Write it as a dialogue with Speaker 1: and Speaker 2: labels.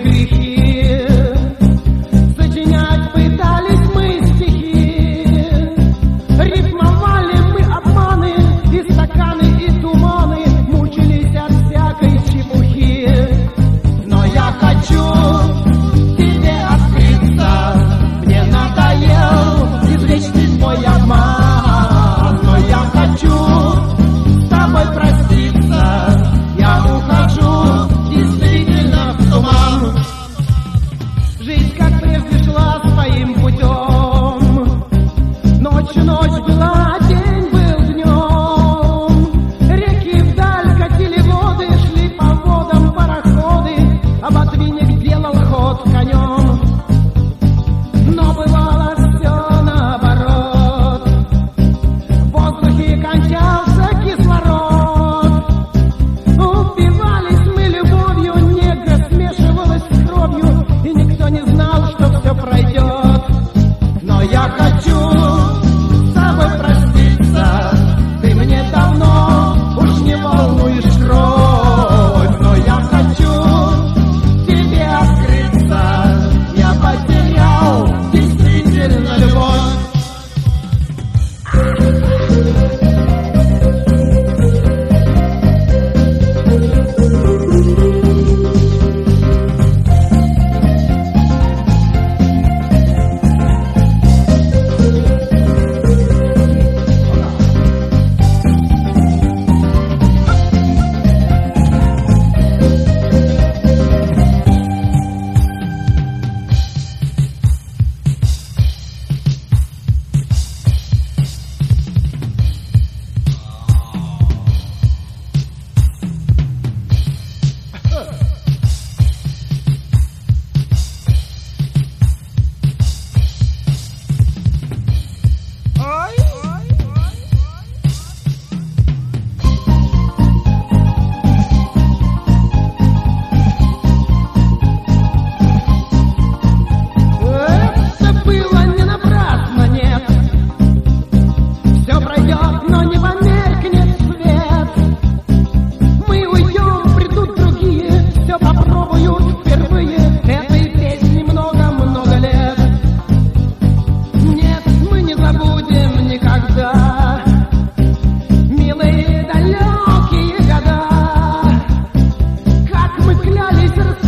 Speaker 1: грехи. Сочинять пытались мы стихи, рифмовали мы обманы и стаканы, и туманы, мучились от всякой чепухи. Но я хочу тебе открыться, мне надоел извечный твой обман. Но я хочу с тобой проститься, я ухожу действительно в туман. Жизнь, как прежде, шла своим путем, ночь была, день был днем. Реки вдаль катили воды, шли по водам пароходы, а ботвинник делал ход конем. Но бывало все наоборот, в воздухе кончался кислород. Упивались мы любовью, нега смешивалась с кровью, и никто не знал, что все пройдет. Но я хочу с тобой проститься, ты мне давно уж не волнуешь кровь. Но я хочу тебе открыться, я потерял действительно любовь. Это было не напрасно, нет. Все пройдет, но не померкнет свет. Мы уйдем, придут другие, все попробуют впервые. Этой песни много-много лет. Нет, мы не забудем никогда милые далекие года, как мы клялись